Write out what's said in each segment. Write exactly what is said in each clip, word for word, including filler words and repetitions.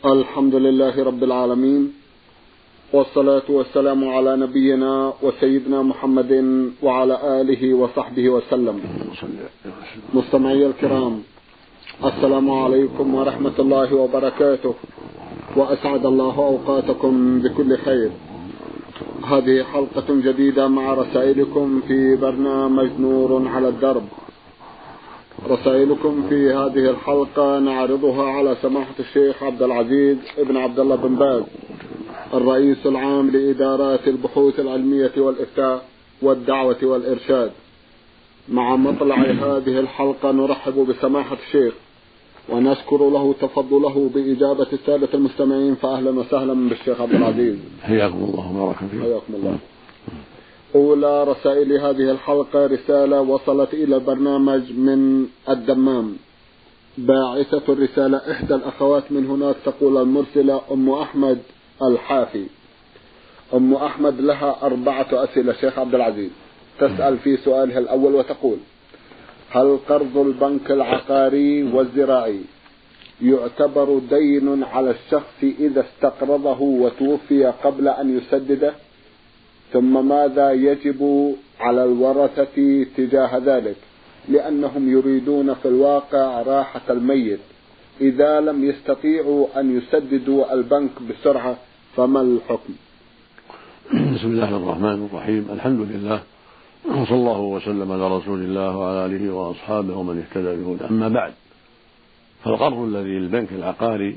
الحمد لله رب العالمين، والصلاة والسلام على نبينا وسيدنا محمد وعلى آله وصحبه وسلم. مستمعي الكرام، السلام عليكم ورحمة الله وبركاته، وأسعد الله أوقاتكم بكل خير. هذه حلقة جديدة مع رسائلكم في برنامج نور على الدرب. رسائلكم في هذه الحلقة نعرضها على سماحة الشيخ عبد العزيز ابن عبد الله بن باز، الرئيس العام لإدارات البحوث العلمية والإفتاء والدعوة والإرشاد. مع مطلع هذه الحلقة نرحب بسماحة الشيخ ونشكر له تفضله بإجابة السادة المستمعين، فأهلا وسهلا بالشيخ عبد العزيز. حياكم الله وبارك فيكم. حياكم الله. أولى رسائل هذه الحلقة رسالة وصلت إلى البرنامج من الدمام. باعثة الرسالة إحدى الأخوات من هناك، تقول المرسلة أم أحمد الحافي. أم أحمد لها أربعة أسئلة شيخ عبد العزيز. تسأل في سؤالها الأول وتقول: هل قرض البنك العقاري والزراعي يعتبر دين على الشخص إذا استقرضه وتوفي قبل أن يسدده؟ ثم ماذا يجب على الورثة تجاه ذلك، لأنهم يريدون في الواقع راحة الميت إذا لم يستطيعوا أن يسددوا البنك بسرعة، فما الحكم؟ بسم الله الرحمن الرحيم. الحمد لله، وصلى الله وسلم على رسول الله وعلى آله وأصحابه ومن اهتدى بهداه. أما بعد، فالقرض الذي للبنك العقاري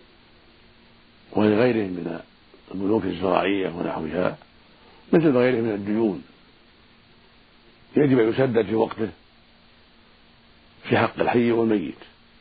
ولغيره من البنوك الزراعية ونحوها مثل غيره من الديون يجب أن يسدد في وقته في حق الحي والميت.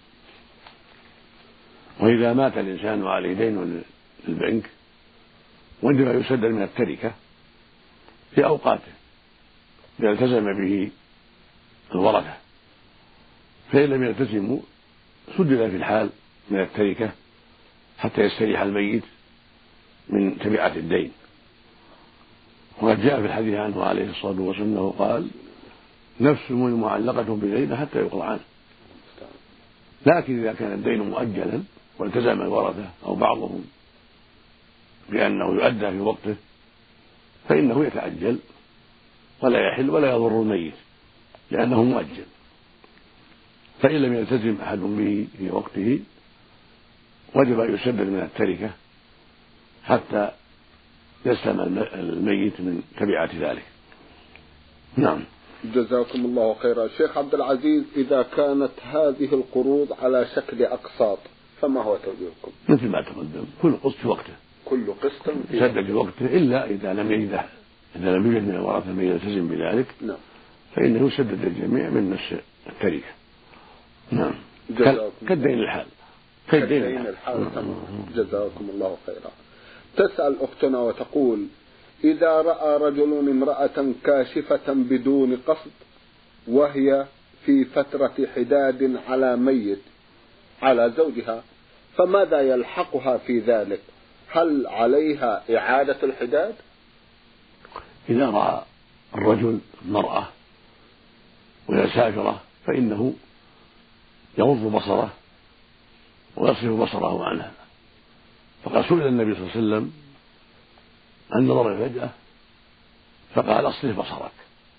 وإذا مات الإنسان وعليه دين للبنك وجب أن يسدد من التركة في أوقاته إذا التزم به الورثة، فإن لم يلتزموا سدد في الحال من التركة حتى يستريح الميت من تبعة الدين. وقد جاء في الحديث عنه عليه الصلاة والسلام أنه قال: نفس المؤمن معلقة بدينه حتى يقضى عنه. لكن إذا كان الدين مؤجلا والتزم الورثة أو بعضهم بأنه يؤدى في وقته فإنه يتعجل ولا يحل ولا يضر الميت لأنه مؤجل. فإن لم يلتزم أحد به في وقته وجب أن يسدد من التركة حتى يسلم الميت من تبعات ذلك. نعم. جزاكم الله خيرا. شيخ عبد العزيز، إذا كانت هذه القروض على شكل أقساط فما هو توجيهكم؟ مثل ما تقدم، كل قسط في وقته، كل قسط في يسدد في وقته، إلا إذا لم يجد إذا لم يوجد من الورثة من يلتزم بذلك. نعم. فإنه يسدد الجميع من نفس التركة. نعم. كالدين الحال كالدين الحال. تمام. جزاكم الله خيرا. تسأل أختنا وتقول: إذا رأى رجل امرأة كاشفة بدون قصد وهي في فترة حداد على ميت على زوجها، فماذا يلحقها في ذلك؟ هل عليها إعادة الحداد؟ إذا رأى الرجل مرأة وهي سافرة فإنه يغض بصره ويصرف بصره عنها. فقد سئل النبي صلى الله عليه وسلم عن نظر فجأة فقال: اصرف بصرك.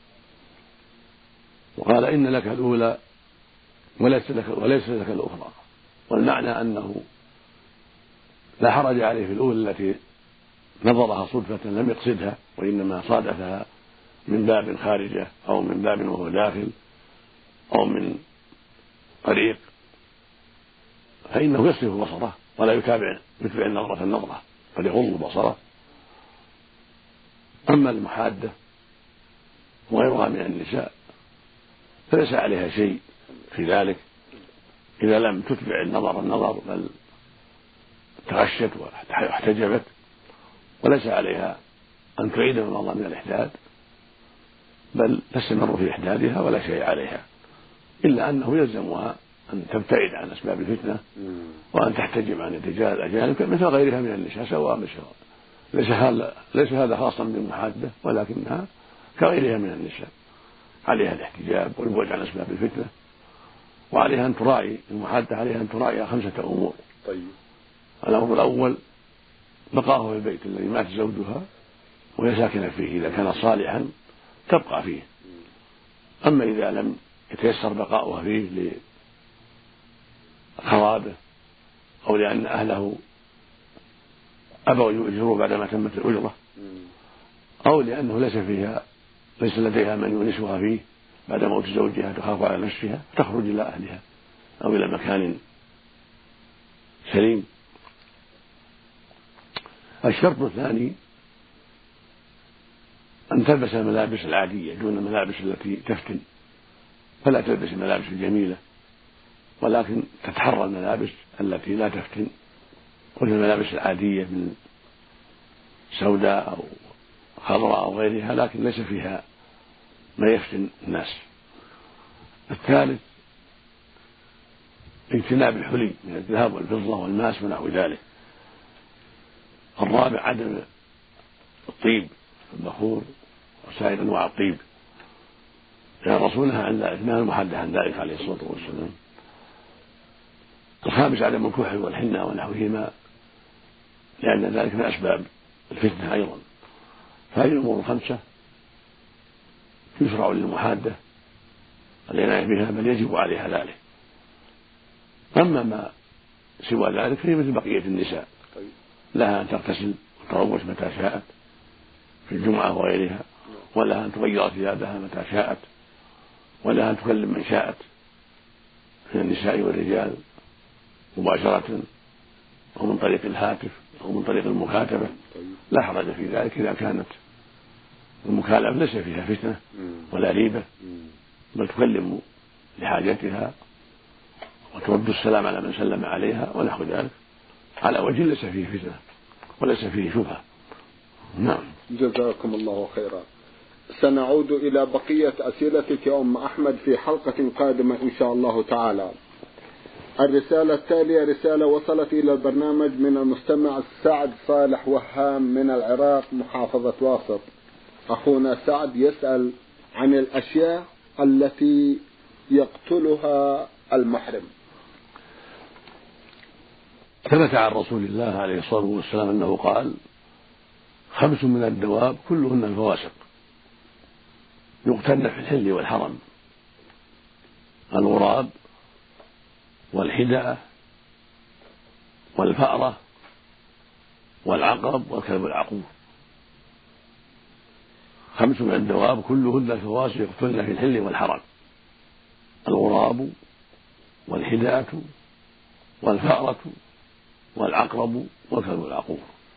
وقال: إن لك الأولى وليس لك, وليس لك الأخرى. والمعنى أنه لا حرج عليه في الأولى التي نظرها صدفة لم يقصدها وإنما صادفها من باب خارجة أو من باب وهو داخل أو من طريق، فإنه يصرف بصره ولا يتابع يتبع النظرة النظرة بل يغض بصره. أما المحادة وغيرها من النساء فليس عليها شيء في ذلك إذا لم تتبع النظر النظر بل تغشت واحتجبت، وليس عليها أن تعيد النظر من الإحداد بل تستمر في إحدادها ولا شيء عليها، إلا أنه يلزمها أن تبتعد عن أسباب الفتنة وأن تحتجب عن اتجاه الأجانب مثل غيرها من النساء سواء بسواء. ليس هذا ليس هذا خاصا بالمحادة، ولكنها كغيرها من النساء عليها الاحتجاب والبعد عن أسباب الفتنة، وعليها أن تراعي المحادة عليها أن تراعي خمسة أمور. طيب. والأمر الأول بقاؤه في البيت الذي مات زوجها وهي ساكنة فيه، إذا كان صالحا تبقى فيه. أما إذا لم يتيسر بقاؤها فيه لخرابه أو لأن أهله أبوا يؤجروه بعدما تمت الأجرة أو لأنه ليس فيها ليس لديها من يونسها فيه بعد موت زوجها تخاف على نفسها تخرج إلى أهلها أو إلى مكان سليم. الشرط الثاني أن تلبس الملابس العادية دون الملابس التي تفتن، فلا تلبس الملابس الجميلة ولكن تتحرى الملابس التي لا تفتن، وهي الملابس العادية من سوداء أو خضراء أو غيرها لكن ليس فيها ما يفتن الناس. الثالث اجتناب الحلي من الذهب والفضة والماس ونحو ذلك. الرابع عدم الطيب البخور وسائر أنواع الطيب، لأن الرسول نهى عن ذلك، نهى المحدث عن ذلك عليه الصلاة والسلام. الخامس عدم الكحل والحنة ونحوهما، لأن ذلك من أسباب الفتنة أيضا. فهذه الأمور الخمسة يشرع للمحادة العناية بها بل يجب عليها ذلك. أما ما سوى ذلك فهي مثل بقية النساء، لها أن تغتسل وتروش متى شاءت في الجمعة وغيرها، ولها أن تغير ثيابها متى شاءت، ولها أن تكلم من شاءت من النساء والرجال مباشرة أو من طريق الهاتف أو من طريق المكاتبة، لا حرج في ذلك إذا كانت المكالمة ليس فيها فتنة ولا ريبة، بل تكلم لحاجتها وترد السلام على من سلم عليها ونحو ذلك على وجه ليس فيه فتنة وليس فيه شبهة. نعم. جزاكم الله خيرا. سنعود إلى بقية أسئلتك يا أم أحمد في حلقة قادمة إن شاء الله تعالى. الرسالة التالية رسالة وصلت إلى البرنامج من المستمع سعد صالح وهام من العراق محافظة واسط. أخونا سعد يسأل عن الأشياء التي يقتلها المحرم. ثبت عن رسول الله عليه الصلاة والسلام أنه قال: خمس من الدواب كلهن الفواسق يقتلن في الحل والحرم: الغراب والحدأة والفأرة والعقرب والكلب العقور. خمس من الدواب كلهن الفواسق يقتلن في الحل والحرم: الغراب والحدأة والفأرة والعقرب والكلب العقور.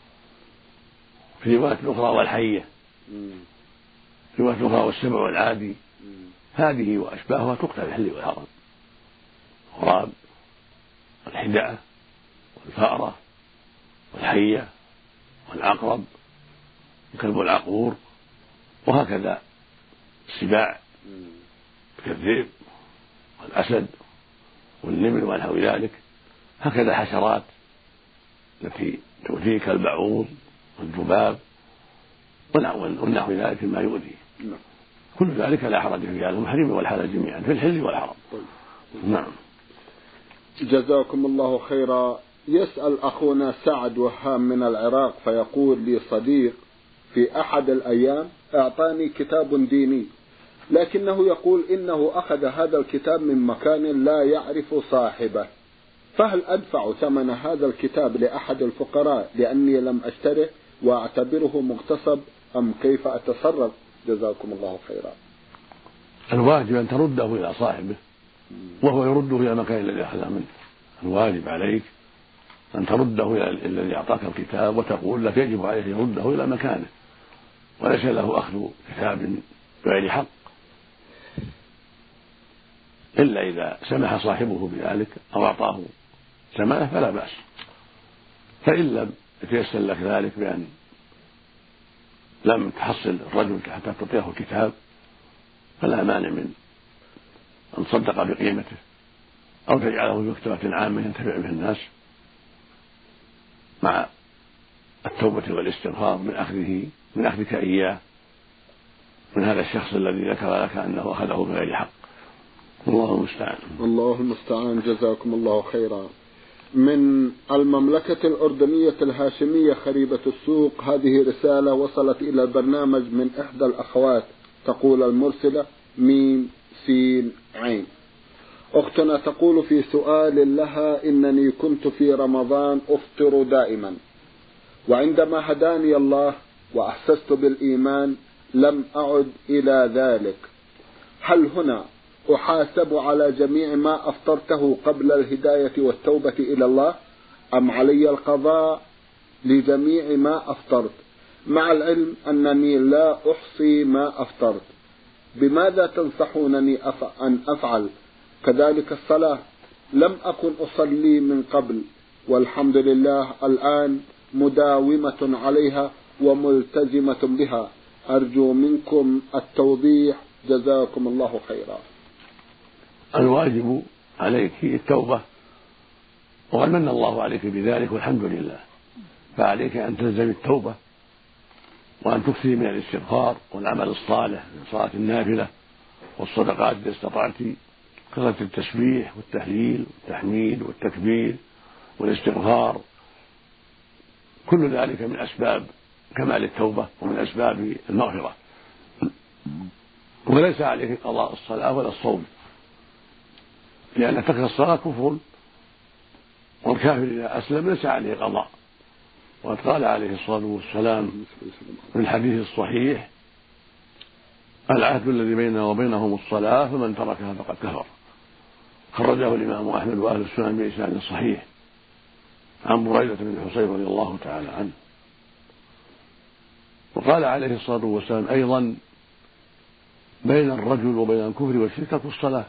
في رواية أخرى والحية، في رواية أخرى والسبع والعادي. هذه وأشباهها تقتل في الحل والحرم: الغراب والحدأة والفأرة والحية والعقرب والكلب العقور، وهكذا السباع كالذئب والأسد والنمر ونحو ذلك، هكذا الحشرات التي تؤذي كالبعوض والذباب ونحو ذلك ما يؤذي. كل ذلك لا حرج فيه على المحرم والحلال جميعا في الحل والحرم. نعم. جزاكم الله خيرا. يسأل أخونا سعد وهام من العراق فيقول لي صديق في أحد الأيام أعطاني كتاب ديني، لكنه يقول إنه أخذ هذا الكتاب من مكان لا يعرف صاحبه، فهل أدفع ثمن هذا الكتاب لأحد الفقراء لأني لم أشتره وأعتبره مغتصب أم كيف أتصرف؟ جزاكم الله خيرا. الواجب أن ترده إلى صاحبه وهو يرده إلى المكان الذي أخذ منه. الواجب عليك أن ترده إلى الذي أعطاك الكتاب وتقول لك يجب عليه يرده إلى مكانه، وليس له أخذ كتاب بغير حق إلا إذا سمح صاحبه بذلك أو أعطاه ثمنه فلا بأس. فإن لم يتيسر لك ذلك بأن لم تحصل الرجل حتى تعطيه الكتاب فلا مانع من أن تصدق بقيمته أو تجعله في مكتبة عامة ينتفع به الناس مع التوبة والاستغفار من أخذه من أخذك إياه من هذا الشخص الذي ذكر لك أنه أخذه بغير حق. الله المستعان. الله المستعان. جزاكم الله خيرا. من المملكة الأردنية الهاشمية خريبة السوق. هذه رسالة وصلت إلى البرنامج من إحدى الأخوات، تقول المرسلة ميم سين عين. أختنا تقول في سؤال لها: إنني كنت في رمضان أفطر دائما، وعندما هداني الله وأحسست بالإيمان لم أعد إلى ذلك، هل هنا أحاسب على جميع ما أفطرته قبل الهداية والتوبة إلى الله، أم علي القضاء لجميع ما أفطرت، مع العلم أنني لا أحصي ما أفطرت؟ بماذا تنصحونني أن أفعل؟ كذلك الصلاة لم أكن أصلي من قبل، والحمد لله الآن مداومة عليها وملتزمة بها، أرجو منكم التوضيح، جزاكم الله خيرا. الواجب عليك التوبة، وقد من الله عليك بذلك والحمد لله، فعليك أن تلزم التوبة وأن تكثري من الاستغفار والعمل الصالح من صلاة النافلة والصدقات إذا استطعت، كثرة التسبيح والتهليل والتحميد والتكبير والاستغفار، كل ذلك من أسباب كمال التوبة ومن أسباب المغفرة. وليس عليك قضاء الصلاة ولا الصوم، لأن ترك الصلاة كفر، والكافر إذا أسلم ليس عليه قضاء. وقد قال عليه الصلاة والسلام في الحديث الصحيح: العهد الذي بيننا وبينهم الصلاة، فمن تركها فقد كفر. خرجه الإمام أحمد وأهل السنن بإسناد صحيح عن بريدة بن الحصيب رضي الله تعالى عنه. وقال عليه الصلاة والسلام أيضا: بين الرجل وبين الكفر والشرك ترك الصلاة.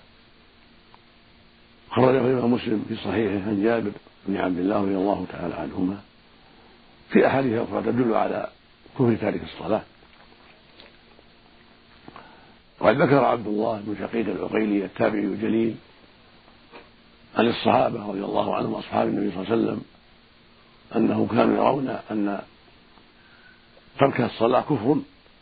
خرجه الإمام مسلم في صحيحه عن جابر بن عبد الله رضي الله تعالى عنهما في أحاديث أخرى تدل على كفر تارك الصلاة. وقد ذكر عبد الله بن شقيق العقيلي التابعي الجليل عن الصحابة رضي الله عنهم أصحاب النبي صلى الله عليه وسلم أنهم كانوا يرون أن ترك الصلاة كفر،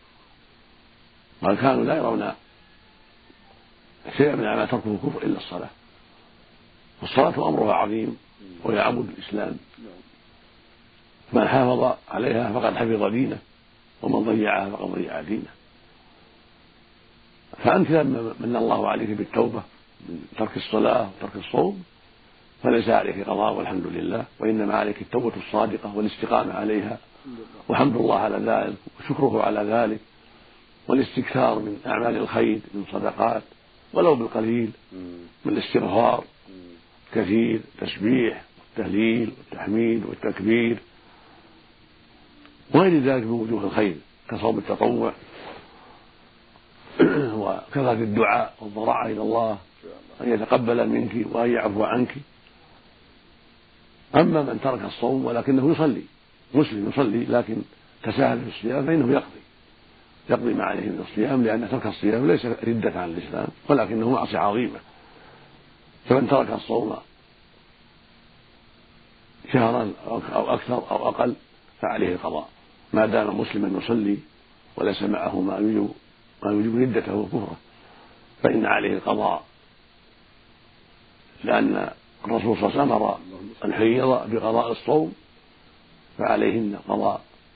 بل كانوا لا يرون شيئا من ما تركه كفر إلا الصلاة. والصلاة أمرها عظيم وهي عمود الإسلام، من حافظ عليها فقد حفظ دينه، ومن ضيعها فقد ضيع دينه. فأنت لما من الله عليك بالتوبة من ترك الصلاة وترك الصوم فليس عليك قضاء والحمد لله، وإنما عليك التوبة الصادقة والاستقامة عليها، وحمد الله على ذلك وشكره على ذلك، والاستكثار من أعمال الخير من صدقات ولو بالقليل، من الاستغفار كثير، تسبيح والتهليل والتحميد والتكبير وغير ذلك من وجوه الخير كصوم التطوع وكثرة الدعاء والضراعة إلى الله أن يتقبل منك وأن يعفو عنك. أما من ترك الصوم ولكنه يصلي، مسلم يصلي لكن تساهل في الصيام، فإنه يقضي يقضي ما عليه من الصيام، لأن ترك الصيام ليس ردة عن الإسلام ولكنه معصية عظيمة. فمن ترك الصوم شهرا أو أكثر أو أقل فعليه القضاء، ما دام مسلما يصلي وليس معه ما يوجب ما يوجب ردته وكفره، فإن عليه القضاء، لأن الرسول صلى الله عليه وسلم أمر الحيض بقضاء الصوم فعليهن قضاء.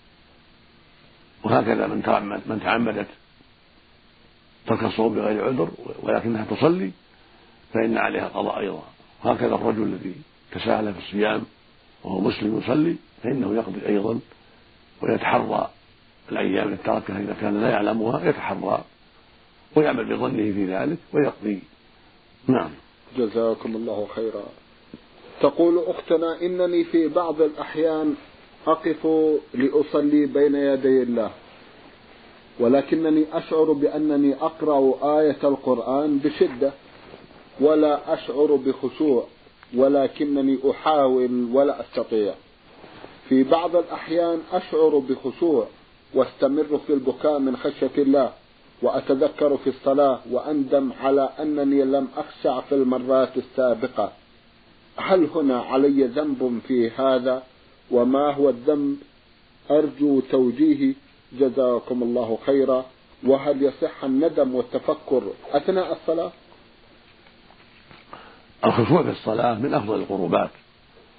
وهكذا من تعمدت ترك الصوم بغير عذر ولكنها تصلي فإن عليها قضاء أيضا. وهكذا الرجل الذي تساهل في الصيام وهو مسلم يصلي فإنه يقضي أيضا، ويتحرى الأيام التي تركها إذا كان لا يعلمها، يتحرى ويعمل بظنه في ذلك ويقضي. نعم. جزاكم الله خيرا. تقول أختنا: إنني في بعض الأحيان أقف لأصلي بين يدي الله، ولكنني أشعر بأنني أقرأ آية القرآن بشدة ولا أشعر بخشوع، ولكنني أحاول ولا أستطيع. في بعض الأحيان أشعر بخشوع واستمر في البكاء من خشية الله، وأتذكر في الصلاة وأندم على أنني لم أخشع في المرات السابقة. هل هنا علي ذنب في هذا؟ وما هو الذنب؟ أرجو توجيهي، جزاكم الله خيرا. وهل يصح الندم والتفكر أثناء الصلاة؟ الخشوع في الصلاة من أفضل القربات،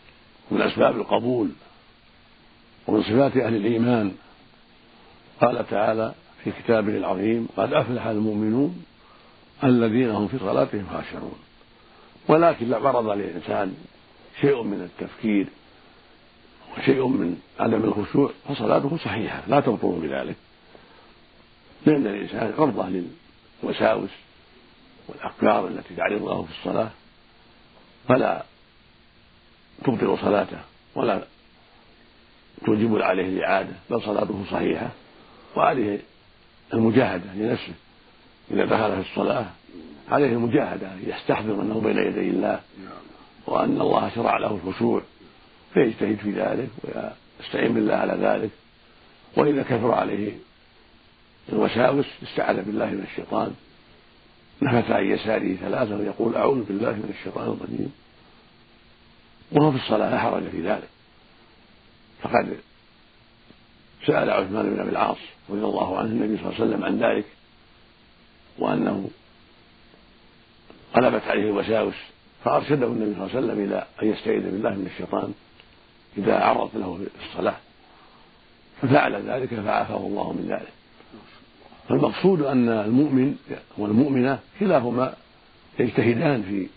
من أسباب القبول ومن صفات أهل الإيمان. قال تعالى في كتابه العظيم: قد أفلح المؤمنون الذين هم في صلاتهم خاشعون. ولكن لو عرض للإنسان شيء من التفكير وشيء من عدم الخشوع فصلاته صحيحة لا تبطل بذلك، لأن الإنسان عرضة للوساوس والأفكار التي تعرض له في الصلاة، فلا تبطل صلاته ولا توجب عليه الإعادة، بل صلاته صحيحة، وعليه المجاهدة لنفسه إذا دخل في الصلاة، عليه المجاهدة يستحضر أنه بين يدي الله وأن الله شرع له الخشوع فيجتهد في ذلك ويستعين بالله على ذلك. وإذا كثر عليه الوساوس استعاذ بالله من الشيطان، نفث عن يساره ثلاثة ويقول: أعوذ بالله من الشيطان الرجيم، وهو في الصلاة لا حرج في ذلك. فقد سأل عثمان بن أبي العاص رضي الله عنه النبي صلى الله عليه وسلم عن ذلك، وأنه غلبت عليه الوساوس، فأرشده النبي صلى الله عليه وسلم إلى أن يستعيذ بالله من الشيطان إذا عرض له في الصلاة، ففعل ذلك فعافاه الله من ذلك. فالمقصود أن المؤمن والمؤمنة كلاهما يجتهدان في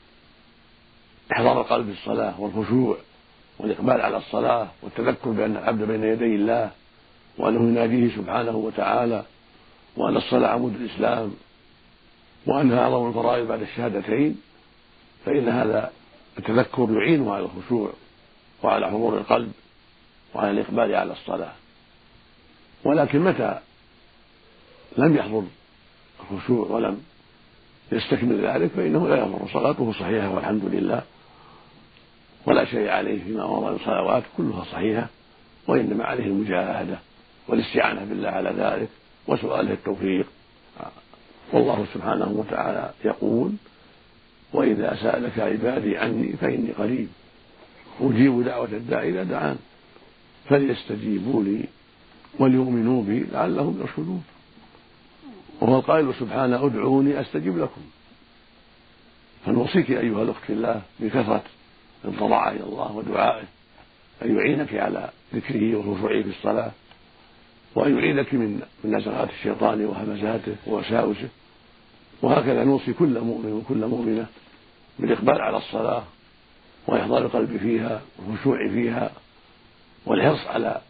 إحضار القلب في الصلاة والخشوع والإقبال على الصلاة والتذكر بأن العبد بين يدي الله وأنه يناديه سبحانه وتعالى، وأن الصلاة عمود الإسلام، وأنها أعظم الفرائض بعد الشهادتين. فإن هذا التذكر يعينه على الخشوع وعلى حضور القلب وعلى الإقبال على الصلاة. ولكن متى لم يحضر الخشوع ولم يستكمل ذلك فإنه لا يضر، صلاته صحيحة والحمد لله، ولا شيء عليه فيما مضى من صلوات كلها صحيحة، وإنما عليه المجاهدة والاستعانة بالله على ذلك وسؤاله التوفيق. والله سبحانه وتعالى يقول: وإذا سألك عبادي عني فإني قريب أجيب دعوة الداعي إذا دعان فليستجيبوا لي وليؤمنوا بي لعلهم يرشدون. وهو القائل سبحانه: ادعوني أستجب لكم. فنوصيك أيها الأخت في الله بكثرة الضراعة إلى الله ودعائه، أن يعينك على ذكره وخشوعه في الصلاة، وأن يعينك من من نزغات الشيطان وهمزاته ووساوسه. وهكذا نوصي كل مؤمن وكل مؤمنة بالإقبال على الصلاة وإحضار القلب فيها والخشوع فيها والحرص على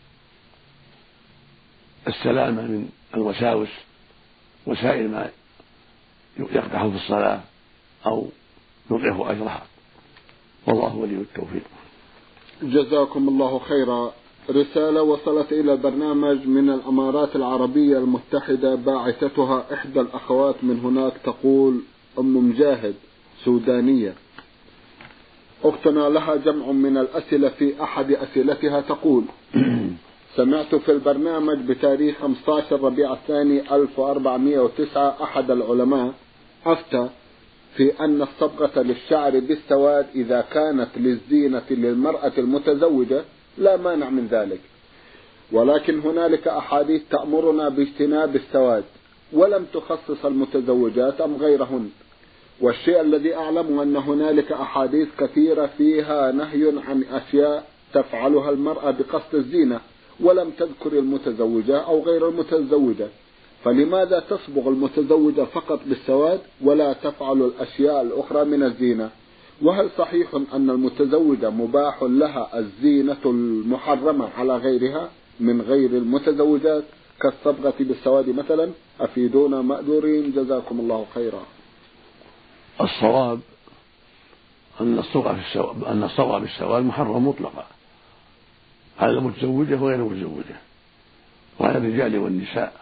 السلامة من الوساوس وسائر ما يقدح في الصلاة أو يضعف أجرها، والله ولي التوفيق. جزاكم الله خيرا. رسالة وصلت إلى البرنامج من الأمارات العربية المتحدة، باعثتها إحدى الأخوات من هناك، تقول: أم مجاهد سودانية، أختنا لها جمع من الأسئلة. في أحد أسئلتها تقول: سمعت في البرنامج بتاريخ خمسة عشر ربيع الثاني ألف وأربعمائة وتسعة أحد العلماء أفتى في أن الصبغة للشعر بالسواد إذا كانت للزينة للمرأة المتزوجة لا مانع من ذلك، ولكن هنالك أحاديث تأمرنا باجتناب السواد ولم تخصص المتزوجات أم غيرهن. والشيء الذي أعلم أن هنالك أحاديث كثيرة فيها نهي عن أشياء تفعلها المرأة بقصد الزينة ولم تذكر المتزوجة أو غير المتزوجة، فلماذا تصبغ المتزوجة فقط بالسواد ولا تفعل الأشياء الأخرى من الزينة؟ وهل صحيح أن المتزوجة مباح لها الزينة المحرمة على غيرها من غير المتزوجات كالصبغة بالسواد مثلا؟ أفيدونا مأجورين جزاكم الله خيرا. الصواب أن الصبغة بالسواد أن الصبغة بالسواد محرم مطلقا على المتزوجة وغير المتزوجة وعلى الرجال والنساء،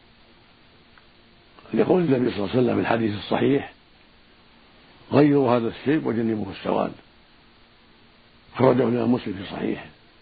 لقول النبي صلى الله عليه وسلم في الحديث الصحيح: غيروا هذا الشيب وجنبوه السواد، خرجه الإمام مسلم في صحيحه.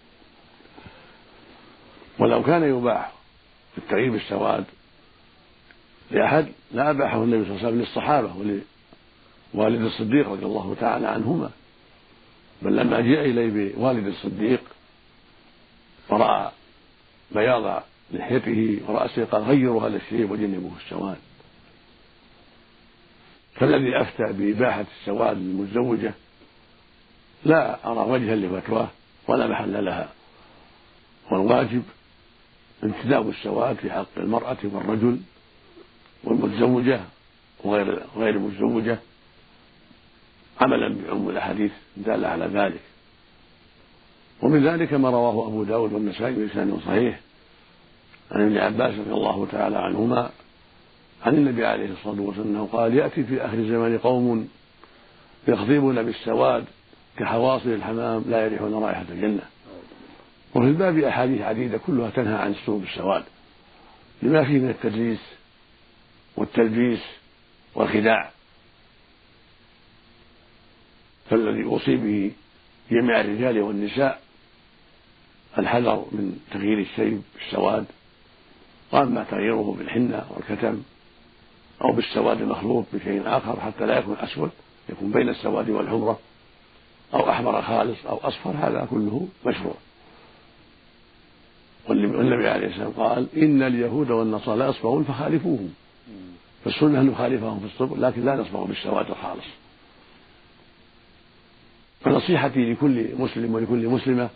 ولو كان يباح التغيير بالسواد لأحد لا أباحه النبي صلى الله عليه وسلم للصحابة ولوالد الصديق رضي الله تعالى عنهما، بل لما جاء إليه بوالد الصديق ورأى بياض لحيته ورأسه قال: غيروا هذا الشيب وجنبوه السواد. فالذي أفتى بإباحة السواد للمتزوجة لا أرى وجها لفتواه ولا محل لها. والواجب انتداب السواد في حق المرأة والرجل والمتزوجة وغير غير المتزوجة، عملا بعموم الأحاديث الدالة على ذلك. ومن ذلك ما رواه أبو داود والنسائي بسند صحيح عن ابن عباس رضي الله تعالى عنهما عن النبي عليه الصلاة والسلام قال: يأتي في آخر الزمان قوم يخضبون بالسواد كحواصل الحمام لا يريحون رائحة الجنة. وفي الباب أحاديث عديدة كلها تنهى عن السوء بالسواد لما فيه من التدليس والتلبيس والخداع، فالذي أوصي به جميع الرجال والنساء الحذر من تغيير الشيب بالسواد، وأما تغييره بالحنة والكتم أو بالسواد المخلوط بشيء آخر حتى لا يكون أسود، يكون بين السواد والحمرة، أو أحمر خالص أو أصفر، هذا كله مشروع. والنبي عليه السلام قال: إن اليهود والنصارى يصبغون فخالفوهم، فالسنة أن نخالفهم في الصبغ لكن لا نصبغ بالسواد الخالص. فنصيحتي لكل مسلم ولكل مسلمة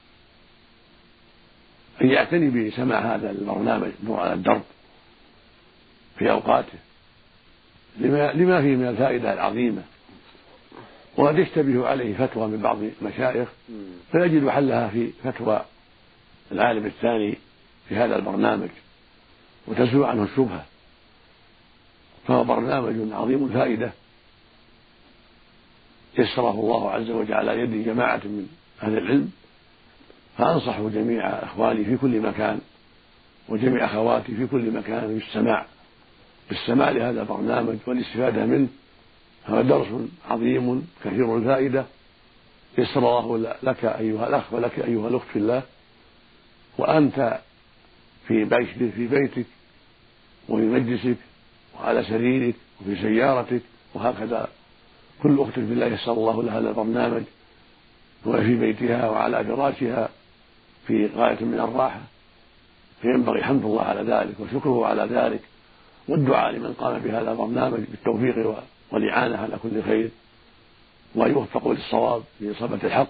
أن يعتني بسماع هذا البرنامج نور على الدرب في أوقاته لما, لما فيه من الفائدة العظيمة. وقد يشتبه عليه فتوى من بعض المشايخ فيجد حلها في فتوى العالم الثاني في هذا البرنامج وتزول عنه الشبهة. فهو برنامج عظيم الفائدة يسره الله عز وجل على يد جماعة من أهل العلم، فأنصح جميع أخواني في كل مكان وجميع أخواتي في كل مكان بالسماع بالسماع لهذا البرنامج والاستفادة منه. هذا درس عظيم كثير الفائدة يسر الله لك أيها الأخ ولك أيها الأخت في الله، وأنت في بيتك في بيتك وفي مجلسك وعلى سريرك وفي سيارتك، وهكذا كل أخت في الله يسر الله لها هذا البرنامج وهي في بيتها وعلى فراشها في غاية من الراحة، فينبغي حمد الله على ذلك وشكره على ذلك والدعاء لمن قام بهذا البرنامج بالتوفيق والإعانة على كل خير وأن يوفقوا للصواب لإصابة الحق.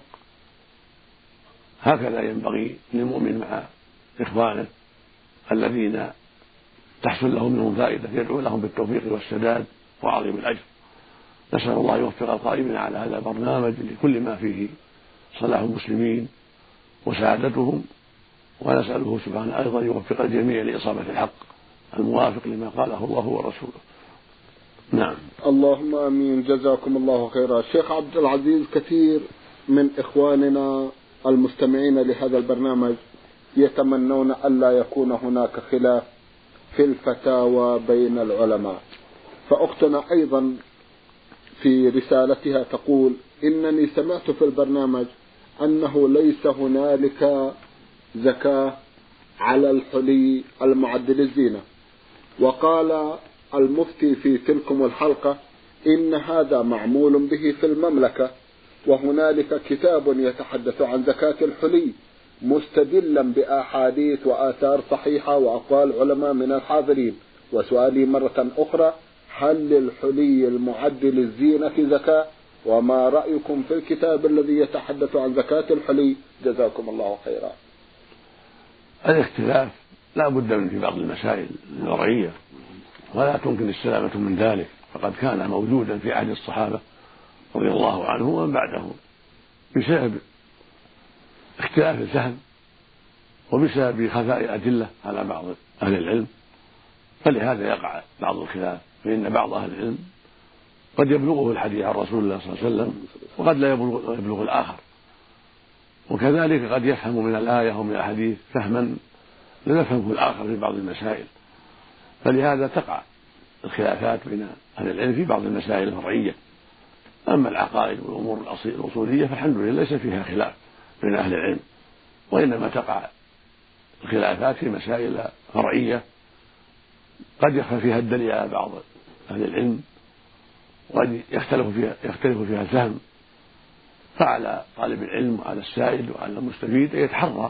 هكذا ينبغي للمؤمن مع إخوانه الذين تحصل لهم منهم فائدة يدعو لهم بالتوفيق والسداد وعظيم الأجر. نسأل الله يوفق القائمين على هذا البرنامج لكل ما فيه صلاح المسلمين وسعادتهم، ونسأله سبحانه أيضا يوفق الجميع لإصابة الحق الموافق لما قاله الله ورسوله. نعم. اللهم آمين. جزاكم الله خيرا. شيخ عبد العزيز، كثير من إخواننا المستمعين لهذا البرنامج يتمنون ألا يكون هناك خلاف في الفتاوى بين العلماء، فأختنا أيضا في رسالتها تقول: إنني سمعت في البرنامج أنه ليس هنالك زكاة على الحلي المعدل الزينة، وقال المفتي في تلكم الحلقة إن هذا معمول به في المملكة، وهنالك كتاب يتحدث عن زكاة الحلي مستدلا بأحاديث وآثار صحيحة وأقوال علماء من الحاضرين. وسؤالي مرة أخرى: هل للحلي المعدل الزينة زكاة؟ وما رأيكم في الكتاب الذي يتحدث عن زكاة الحلي؟ جزاكم الله خيرا. الاختلاف لا بد من في بعض المسائل الورعية ولا تمكن السلامة من ذلك، فقد كان موجودا في عهد الصحابة رضي الله عنهم ومن بعدهم بسبب اختلاف الفهم وبسبب خفاء أدلة على بعض أهل العلم، فلهذا يقع بعض الخلاف، فإن بعض أهل العلم قد يبلغه الحديث عن رسول الله صلى الله عليه وسلم وقد لا يبلغ, يبلغ الآخر، وكذلك قد يفهم من الآية ومن الحديث فهما لا يفهمه الآخر في بعض المسائل، فلهذا تقع الخلافات بين أهل العلم في بعض المسائل الفرعية. أما العقائد والأمور الأصولية فالحمد لله ليس فيها خلاف بين أهل العلم، وإنما تقع الخلافات في مسائل فرعية قد يخفى فيها الدليل على بعض أهل العلم وقد يختلف فيها, يختلف فيها الفهم، فعلى طالب العلم وعلى السائل وعلى المستفيد أن يتحرى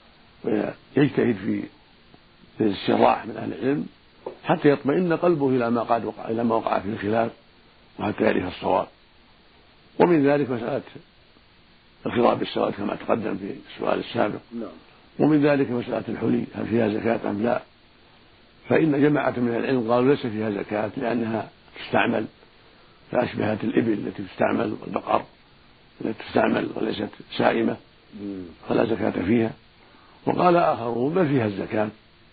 ويجتهد في الاستراح من أهل العلم حتى يطمئن قلبه إلى ما قد وقع إلى ما وقع فيه الخلاف وحتى يعرف الصواب. ومن ذلك مسألة الخضاب بالسواد كما تقدم في السؤال السابق. نعم. ومن ذلك مسألة الحلي هل فيها زكاة أم لا؟ فإن جماعة من العلم قالوا ليس فيها زكاة لأنها تستعمل، فأشبهت الإبل التي تستعمل والبقر التي تستعمل وليست سائمة فلا زكاة فيها. وقال آخرون بل فيها الزكاة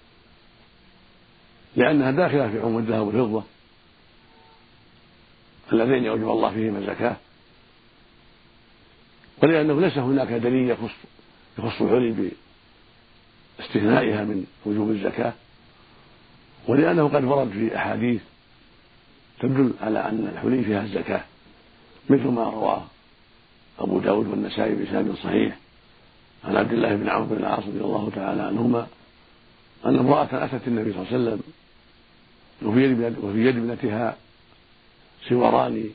لأنها داخلة في عموم الذهب والفضة اللذين يوجب الله فيهما الزكاة، ولأنه ليس هناك دليل يخص يخص الحلي باستثنائها من وجوب الزكاة، ولأنه قد ورد في أحاديث تدل على أن الحلي فيها الزكاة، مثل ما رواه أبو داود والنسائي بإسناد صحيح عن عبد الله بن عمرو بن العاص رضي الله تعالى عنهما أن امرأة أتت النبي صلى الله عليه وسلم وفي يد ابنتها سواران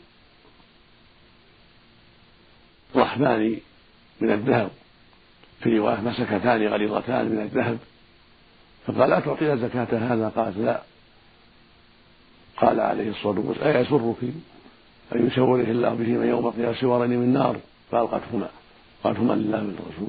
رحمان من الذهب، في رواية مسكتان غليظتان من الذهب، فقال أتعطيها زكاة هذا؟ قالت لا. قال عليه الصلاة والسلام أيسرك أن يسوره الله بهما يوم القيامة سوارين من نار؟ فألقتهما قالتهما لله والرسول.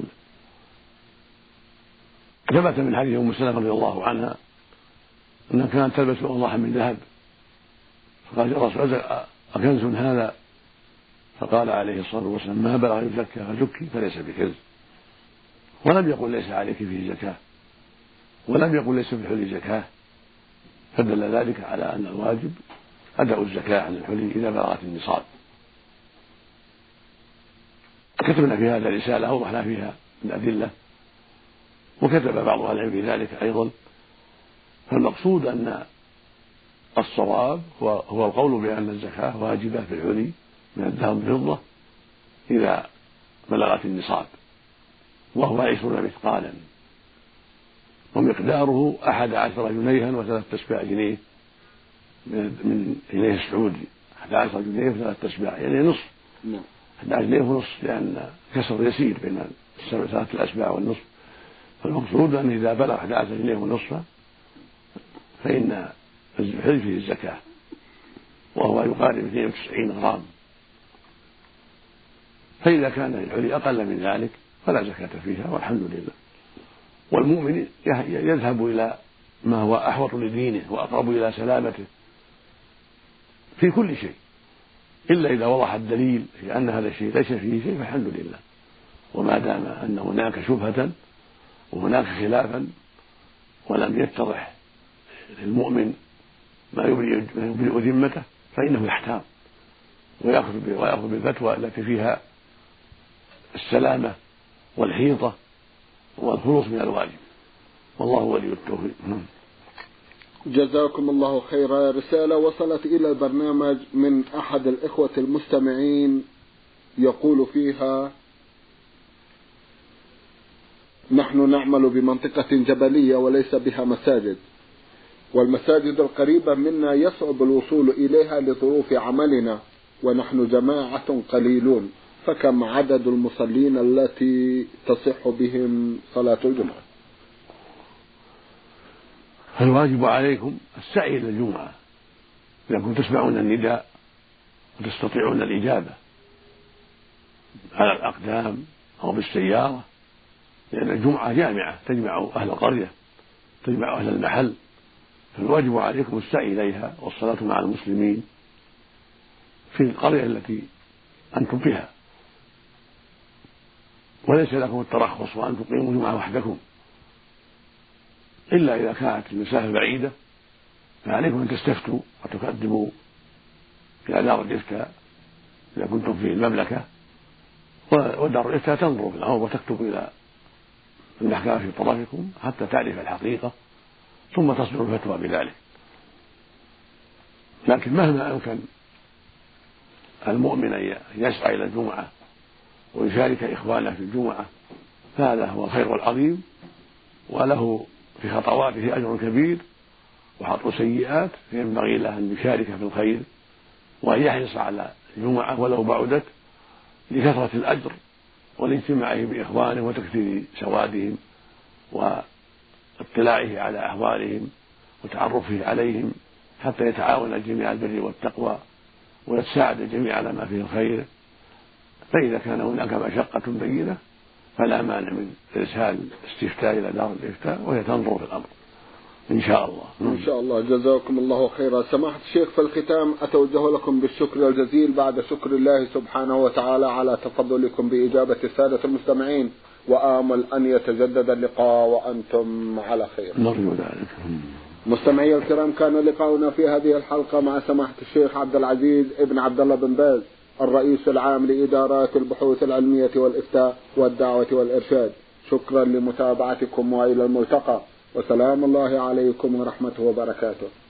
ثبت من حديث أم سلمة رضي الله عنها أنها كانت تلبس أوضاحا من ذهب، فقال يا رسول الله أكنز هذا؟ فقال عليه الصلاة والسلام ما بلغ يزكى فزكي فليس بكنز. ولم يقل ليس عليك فيه زكاة، ولم يقل ليس في الحلي زكاة، فدل ذلك على أن الواجب أداء الزكاة عن الحلي إذا بلغت النصاب. كتبنا في هذا رسالة أوضحنا فيها الأدلة، وكتب بعض أهل العلم في ذلك أيضا. فالمقصود أن الصواب هو, هو القول بأن الزكاة واجبة في الحلي من الذهب والفضة إذا بلغت النصاب، وهو عشرون مثقالا، ومقداره أحد عشر جنيها وثلاثة أسباع جنيه من جنيه السعودي، أحد عشر جنيه وثلاثة أسباع يعني نصف، أحد عشر جنيه ونصف، لأن كسر يسير بين ثلاثة الأسباع والنصف. فالمقصود أن إذا بلغ أحد عشر جنيه ونصف فإن الحلي فيه الزكاة، وهو يقارب اثنين وتسعين غرام. فإذا كان الحلي أقل من ذلك فلا زكاة فيها والحمد لله. والمؤمن يذهب إلى ما هو أحوط لدينه وأقرب إلى سلامته في كل شيء، إلا إذا وضح الدليل في أن هذا الشيء ليس فيه شيء فالحمد لله. وما دام أن هناك شبهة وهناك خلافا ولم يتضح للمؤمن ما يبرئ ذمته فإنه يحتاط ويأخذ بالفتوى التي فيها السلامة والحيطة والخلوص من الواجب، والله ولي التوفيق. جزاكم الله خيرا. رسالة وصلت إلى البرنامج من أحد الإخوة المستمعين يقول فيها: نحن نعمل بمنطقة جبلية وليس بها مساجد، والمساجد القريبة منا يصعب الوصول إليها لظروف عملنا، ونحن جماعة قليلون، فكم عدد المصلين التي تصح بهم صلاة الجمعة؟ فالواجب عليكم السعي إلى الجمعة إذا كنتم تسمعون النداء وتستطيعون الإجابة على الأقدام أو بالسيارة، لأن الجمعة جامعة تجمع أهل القرية تجمع أهل المحل، فالواجب عليكم السعي إليها والصلاة مع المسلمين في القرية التي أنتم فيها، وليس لكم الترخص وأن تقيموا جمعة وحدكم، إلا إذا كانت المسافة بعيدة فعليكم أن تستفتوا وتقدموا إلى دار الإفتاء إذا كنتم في المملكة، ودار الإفتاء تنظر في الأمر وتكتب إلى المحكمة في طرفكم حتى تعرف الحقيقة ثم تصدر الفتوى بذلك. لكن مهما أمكن المؤمن أن يسعى إلى الجمعة ويشارك إخوانه في الجمعة فهذا هو الخير العظيم، وله في خطواته أجر كبير وحط سيئات، فينبغي له أن يشارك في الخير وأن يحرص على الجمعة ولو بعدت لكثرة الأجر والاجتماع بإخوانه وتكثير سوادهم واطلاعه على أحوالهم وتعرفه عليهم حتى يتعاون الجميع على البر والتقوى ويتساعد الجميع على ما فيه الخير، فإذا كان هناك مشقة بينة فلا مانع من إرسال استفتاء إلى دار الإفتاء وهي تنظر في الأمر إن شاء الله. إن شاء الله. جزاكم الله خيرا. سماحة الشيخ، في الختام أتوجه لكم بالشكر الجزيل بعد شكر الله سبحانه وتعالى على تفضلكم بإجابة السادة المستمعين، وآمل أن يتجدد اللقاء وأنتم على خير. نرجو ذلك. مستمعي الكرام، كان لقاؤنا في هذه الحلقة مع سماحة الشيخ عبد العزيز ابن عبد الله بن باز، الرئيس العام لإدارات البحوث العلمية والإفتاء والدعوة والإرشاد. شكرا لمتابعتكم وإلى الملتقى، وسلام الله عليكم ورحمته وبركاته.